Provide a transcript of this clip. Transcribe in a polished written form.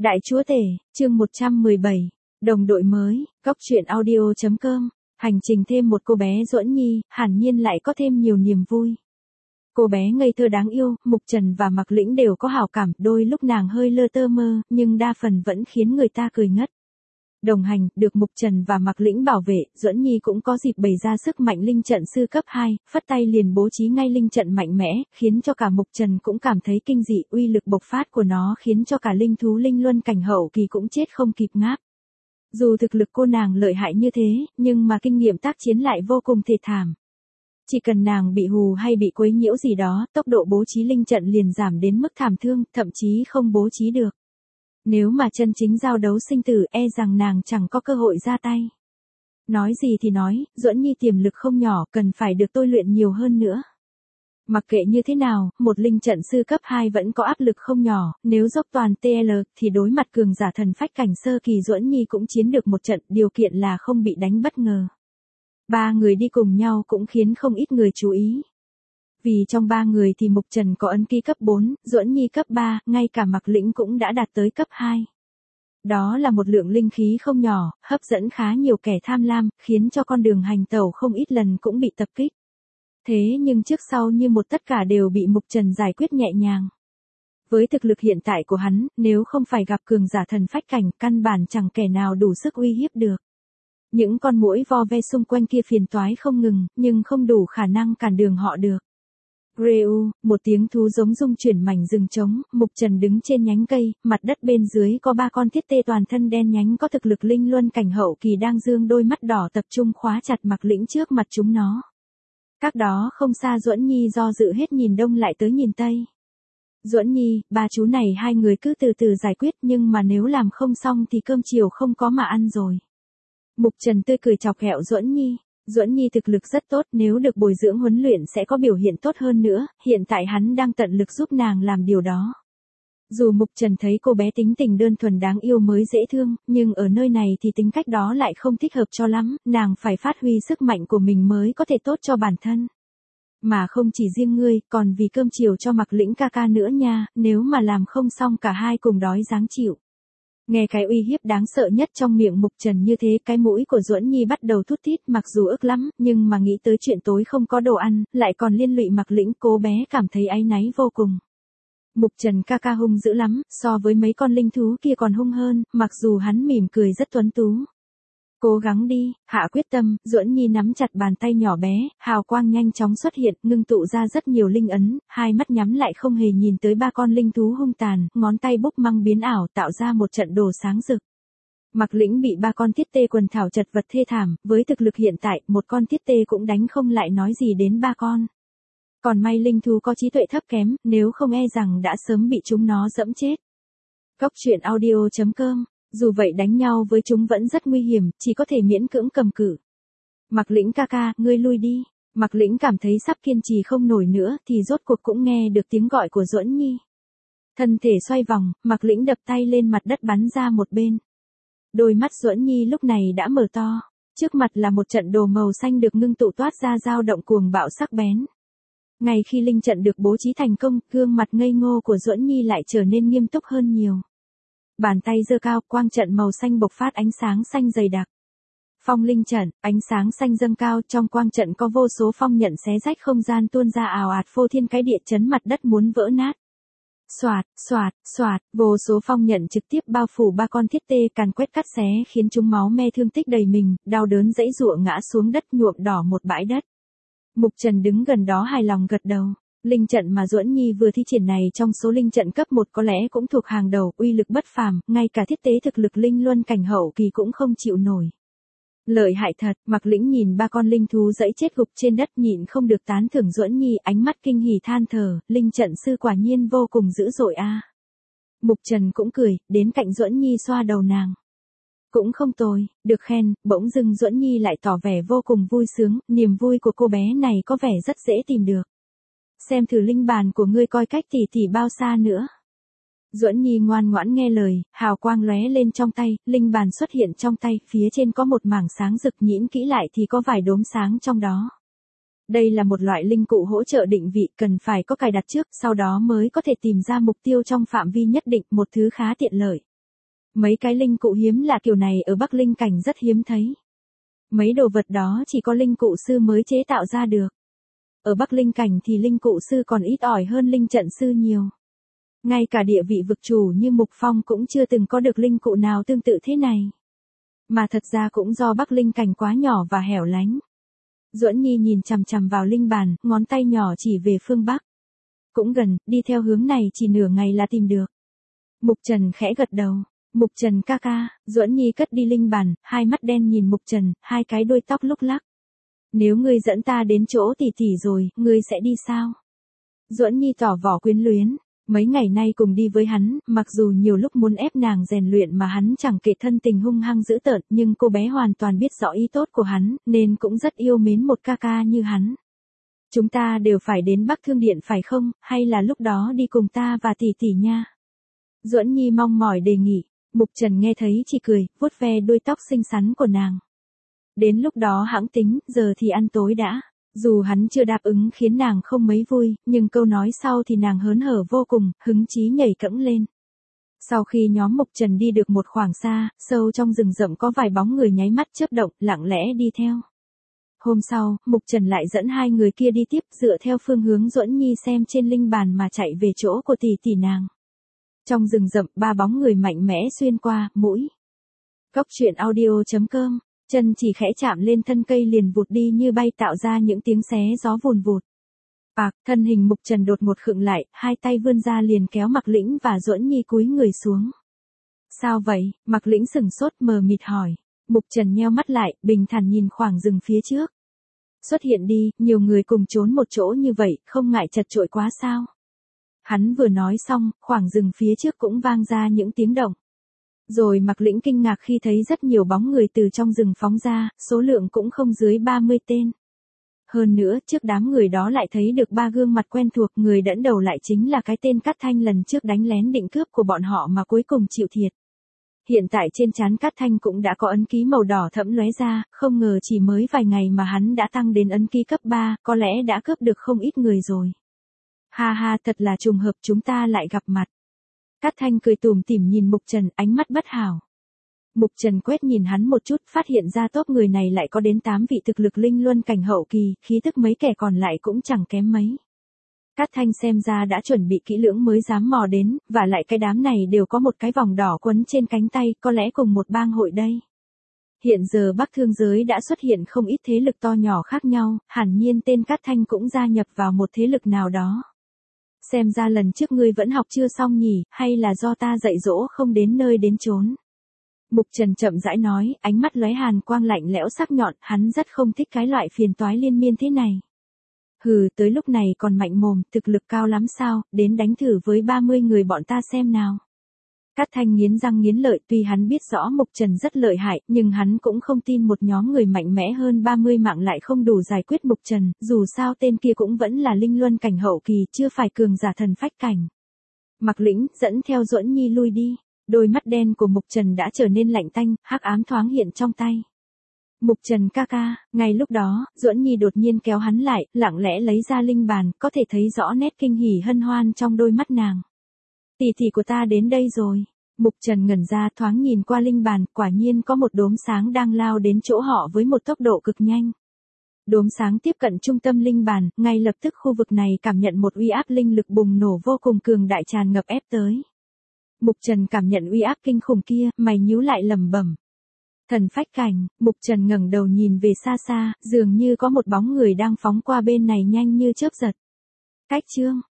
Đại Chúa Tể, chương 117, đồng đội mới, góc truyện audio.com, hành trình thêm một cô bé Duẫn Nhi, hẳn nhiên lại có thêm nhiều niềm vui. Cô bé ngây thơ đáng yêu, Mục Trần và Mạc Lĩnh đều có hảo cảm, đôi lúc nàng hơi lơ tơ mơ, nhưng đa phần vẫn khiến người ta cười ngất. Đồng hành, được Mục Trần và Mạc Lĩnh bảo vệ, Duẫn Nhi cũng có dịp bày ra sức mạnh linh trận sư cấp 2, phất tay liền bố trí ngay linh trận mạnh mẽ, khiến cho cả Mục Trần cũng cảm thấy kinh dị, uy lực bộc phát của nó khiến cho cả linh thú linh luân cảnh hậu kỳ cũng chết không kịp ngáp. Dù thực lực cô nàng lợi hại như thế, nhưng mà kinh nghiệm tác chiến lại vô cùng thê thảm. Chỉ cần nàng bị hù hay bị quấy nhiễu gì đó, tốc độ bố trí linh trận liền giảm đến mức thảm thương, thậm chí không bố trí được. Nếu mà chân chính giao đấu sinh tử e rằng nàng chẳng có cơ hội ra tay. Nói gì thì nói, Duẫn Nhi tiềm lực không nhỏ, cần phải được tôi luyện nhiều hơn nữa. Mặc kệ như thế nào, một linh trận sư cấp 2 vẫn có áp lực không nhỏ, nếu dốc toàn TL thì đối mặt cường giả thần phách cảnh sơ kỳ Duẫn Nhi cũng chiến được một trận, điều kiện là không bị đánh bất ngờ. Ba người đi cùng nhau cũng khiến không ít người chú ý. Vì trong ba người thì Mục Trần có ấn ký cấp 4, Duẫn Nhi cấp 3, ngay cả Mạc Lĩnh cũng đã đạt tới cấp 2. Đó là một lượng linh khí không nhỏ, hấp dẫn khá nhiều kẻ tham lam, khiến cho con đường hành tẩu không ít lần cũng bị tập kích. Thế nhưng trước sau như một tất cả đều bị Mục Trần giải quyết nhẹ nhàng. Với thực lực hiện tại của hắn, nếu không phải gặp cường giả thần phách cảnh, căn bản chẳng kẻ nào đủ sức uy hiếp được. Những con muỗi vo ve xung quanh kia phiền toái không ngừng, nhưng không đủ khả năng cản đường họ được. Reu, một tiếng thú giống rung chuyển mảnh rừng trống, Mục Trần đứng trên nhánh cây, mặt đất bên dưới có ba con thiết tê toàn thân đen nhánh có thực lực linh luân cảnh hậu kỳ đang dương đôi mắt đỏ tập trung khóa chặt Mạc Lĩnh trước mặt chúng nó. Cách đó không xa Duẫn Nhi do dự hết nhìn đông lại tới nhìn tây. Duẫn Nhi, ba chú này hai người cứ từ từ giải quyết, nhưng mà nếu làm không xong thì cơm chiều không có mà ăn rồi. Mục Trần tươi cười chọc ghẹo Duẫn Nhi. Duẫn Nhi thực lực rất tốt, nếu được bồi dưỡng huấn luyện sẽ có biểu hiện tốt hơn nữa, hiện tại hắn đang tận lực giúp nàng làm điều đó. Dù Mục Trần thấy cô bé tính tình đơn thuần đáng yêu mới dễ thương, nhưng ở nơi này thì tính cách đó lại không thích hợp cho lắm, nàng phải phát huy sức mạnh của mình mới có thể tốt cho bản thân. Mà không chỉ riêng ngươi, còn vì cơm chiều cho Mạc Lĩnh ca ca nữa nha, nếu mà làm không xong cả hai cùng đói ráng chịu. Nghe cái uy hiếp đáng sợ nhất trong miệng Mục Trần như thế, cái mũi của Duẫn Nhi bắt đầu thút thít, mặc dù ức lắm, nhưng mà nghĩ tới chuyện tối không có đồ ăn, lại còn liên lụy Mạc Lĩnh, cô bé cảm thấy áy náy vô cùng. Mục Trần ca ca hung dữ lắm, so với mấy con linh thú kia còn hung hơn, mặc dù hắn mỉm cười rất tuấn tú. Cố gắng đi, hạ quyết tâm, Duẫn Nhi nắm chặt bàn tay nhỏ bé, hào quang nhanh chóng xuất hiện, ngưng tụ ra rất nhiều linh ấn, hai mắt nhắm lại không hề nhìn tới ba con linh thú hung tàn, ngón tay búp măng biến ảo tạo ra một trận đồ sáng rực. Mạc Lĩnh bị ba con thiết tê quần thảo chật vật thê thảm, với thực lực hiện tại, một con thiết tê cũng đánh không lại nói gì đến ba con. Còn may linh thú có trí tuệ thấp kém, nếu không e rằng đã sớm bị chúng nó dẫm chết. Góc truyện audio.com. Dù vậy đánh nhau với chúng vẫn rất nguy hiểm, chỉ có thể miễn cưỡng cầm cự. Mạc Lĩnh ca ca, ngươi lui đi. Mạc Lĩnh cảm thấy sắp kiên trì không nổi nữa, thì rốt cuộc cũng nghe được tiếng gọi của Duẫn Nhi. Thân thể xoay vòng, Mạc Lĩnh đập tay lên mặt đất bắn ra một bên. Đôi mắt Duẫn Nhi lúc này đã mở to. Trước mặt là một trận đồ màu xanh được ngưng tụ toát ra dao động cuồng bạo sắc bén. Ngay khi linh trận được bố trí thành công, gương mặt ngây ngô của Duẫn Nhi lại trở nên nghiêm túc hơn nhiều. Bàn tay giơ cao, quang trận màu xanh bộc phát ánh sáng xanh dày đặc. Phong linh trận, ánh sáng xanh dâng cao, trong quang trận có vô số phong nhận xé rách không gian tuôn ra ào ạt phô thiên cái địa, chấn mặt đất muốn vỡ nát. Xoạt, xoạt, xoạt, vô số phong nhận trực tiếp bao phủ ba con thiết tê, càn quét cắt xé khiến chúng máu me thương tích đầy mình, đau đớn giãy giụa ngã xuống đất nhuộm đỏ một bãi đất. Mục Trần đứng gần đó hài lòng gật đầu. Linh trận mà Duẫn Nhi vừa thi triển này trong số linh trận cấp 1 có lẽ cũng thuộc hàng đầu, uy lực bất phàm, ngay cả thiết tế thực lực linh luân cảnh hậu kỳ cũng không chịu nổi. Lợi hại thật, Mạc Lĩnh nhìn ba con linh thú dẫy chết gục trên đất nhịn không được tán thưởng Duẫn Nhi, ánh mắt kinh hỉ than thở, linh trận sư quả nhiên vô cùng dữ dội a. Mục Trần cũng cười, đến cạnh Duẫn Nhi xoa đầu nàng. Cũng không tồi, được khen, bỗng dưng Duẫn Nhi lại tỏ vẻ vô cùng vui sướng, niềm vui của cô bé này có vẻ rất dễ tìm được. Xem thử linh bàn của ngươi coi cách tỷ bao xa nữa. Duẫn Nhi ngoan ngoãn nghe lời, hào quang lóe lên trong tay, linh bàn xuất hiện trong tay, phía trên có một mảng sáng rực, nhĩn kỹ lại thì có vài đốm sáng trong đó. Đây là một loại linh cụ hỗ trợ định vị, cần phải có cài đặt trước, sau đó mới có thể tìm ra mục tiêu trong phạm vi nhất định, một thứ khá tiện lợi. Mấy cái linh cụ hiếm lạ kiểu này ở Bắc Linh Cảnh rất hiếm thấy. Mấy đồ vật đó chỉ có linh cụ sư mới chế tạo ra được. Ở Bắc Linh Cảnh thì linh cụ sư còn ít ỏi hơn linh trận sư nhiều. Ngay cả địa vị vực chủ như Mục Phong cũng chưa từng có được linh cụ nào tương tự thế này. Mà thật ra cũng do Bắc Linh Cảnh quá nhỏ và hẻo lánh. Duẫn Nhi nhìn chằm chằm vào linh bàn, ngón tay nhỏ chỉ về phương Bắc. Cũng gần, đi theo hướng này chỉ nửa ngày là tìm được. Mục Trần khẽ gật đầu. Mục Trần ca ca, Duẫn Nhi cất đi linh bàn, hai mắt đen nhìn Mục Trần, hai cái đuôi tóc lúc lắc. Nếu ngươi dẫn ta đến chỗ tỷ tỷ rồi, ngươi sẽ đi sao? Duẫn Nhi tỏ vỏ quyến luyến. Mấy ngày nay cùng đi với hắn, mặc dù nhiều lúc muốn ép nàng rèn luyện mà hắn chẳng kể thân tình hung hăng dữ tợn, nhưng cô bé hoàn toàn biết rõ ý tốt của hắn, nên cũng rất yêu mến một ca ca như hắn. Chúng ta đều phải đến Bắc Thương Điện phải không, hay là lúc đó đi cùng ta và tỷ tỷ nha? Duẫn Nhi mong mỏi đề nghị. Mục Trần nghe thấy chỉ cười, vuốt ve đuôi tóc xinh xắn của nàng. Đến lúc đó hãng tính, giờ thì ăn tối đã. Dù hắn chưa đáp ứng khiến nàng không mấy vui, nhưng câu nói sau thì nàng hớn hở vô cùng, hứng chí nhảy cẫng lên. Sau khi nhóm Mục Trần đi được một khoảng xa, sâu trong rừng rậm có vài bóng người nháy mắt chớp động, lặng lẽ đi theo. Hôm sau, Mục Trần lại dẫn hai người kia đi tiếp, dựa theo phương hướng Duẫn Nhi xem trên linh bàn mà chạy về chỗ của tỷ tỷ nàng. Trong rừng rậm, ba bóng người mạnh mẽ xuyên qua, mũi. Cốc truyện audio.com, chân chỉ khẽ chạm lên thân cây liền vụt đi như bay tạo ra những tiếng xé gió vùn vụt. Thân hình Mục Trần đột ngột khựng lại, hai tay vươn ra liền kéo Mạc Lĩnh và Duẫn Nhi cúi người xuống. Sao vậy? Mạc Lĩnh sững sốt mờ mịt hỏi. Mục Trần nheo mắt lại, bình thản nhìn khoảng rừng phía trước. Xuất hiện đi, nhiều người cùng trốn một chỗ như vậy, không ngại chật chội quá sao? Hắn vừa nói xong, khoảng rừng phía trước cũng vang ra những tiếng động. Rồi Mạc Lĩnh kinh ngạc khi thấy rất nhiều bóng người từ trong rừng phóng ra, số lượng cũng không dưới 30 tên. Hơn nữa, trước đám người đó lại thấy được ba gương mặt quen thuộc, người dẫn đầu lại chính là cái tên Cát Thanh lần trước đánh lén định cướp của bọn họ mà cuối cùng chịu thiệt. Hiện tại trên trán Cát Thanh cũng đã có ấn ký màu đỏ thẫm lóe ra, không ngờ chỉ mới vài ngày mà hắn đã tăng đến ấn ký cấp 3, có lẽ đã cướp được không ít người rồi. Ha ha, thật là trùng hợp chúng ta lại gặp mặt. Cát Thanh cười tủm tỉm nhìn Mục Trần, ánh mắt bất hảo. Mục Trần quét nhìn hắn một chút, phát hiện ra tốp người này lại có đến 8 vị thực lực linh luân cảnh hậu kỳ, khí tức mấy kẻ còn lại cũng chẳng kém mấy. Cát Thanh xem ra đã chuẩn bị kỹ lưỡng mới dám mò đến, và lại cái đám này đều có một cái vòng đỏ quấn trên cánh tay, có lẽ cùng một bang hội đây. Hiện giờ Bắc Thương giới đã xuất hiện không ít thế lực to nhỏ khác nhau, hẳn nhiên tên Cát Thanh cũng gia nhập vào một thế lực nào đó. Xem ra lần trước ngươi vẫn học chưa xong nhỉ, hay là do ta dạy dỗ không đến nơi đến chốn. Mục Trần chậm rãi nói, ánh mắt lóe hàn quang lạnh lẽo sắc nhọn, hắn rất không thích cái loại phiền toái liên miên thế này. Hừ, tới lúc này còn mạnh mồm, thực lực cao lắm sao, đến đánh thử với 30 người bọn ta xem nào. Cát Thanh nghiến răng nghiến lợi, tuy hắn biết rõ Mục Trần rất lợi hại, nhưng hắn cũng không tin một nhóm người mạnh mẽ hơn 30 mạng lại không đủ giải quyết Mục Trần, dù sao tên kia cũng vẫn là linh luân cảnh hậu kỳ, chưa phải cường giả thần phách cảnh. Mạc Lĩnh dẫn theo Duẫn Nhi lui đi, đôi mắt đen của Mục Trần đã trở nên lạnh tanh, hắc ám thoáng hiện trong tay. Mục Trần ca ca, ngay lúc đó, Duẫn Nhi đột nhiên kéo hắn lại, lặng lẽ lấy ra linh bàn, có thể thấy rõ nét kinh hỉ hân hoan trong đôi mắt nàng. Tỷ tỷ của ta đến đây rồi. Mục Trần ngẩn ra thoáng nhìn qua linh bàn, quả nhiên có một đốm sáng đang lao đến chỗ họ với một tốc độ cực nhanh. Đốm sáng tiếp cận trung tâm linh bàn, ngay lập tức khu vực này cảm nhận một uy áp linh lực bùng nổ vô cùng cường đại tràn ngập ép tới. Mục Trần cảm nhận uy áp kinh khủng kia, mày nhíu lại lẩm bẩm. Thần phách cảnh, Mục Trần ngẩng đầu nhìn về xa xa, dường như có một bóng người đang phóng qua bên này nhanh như chớp giật. Cách chương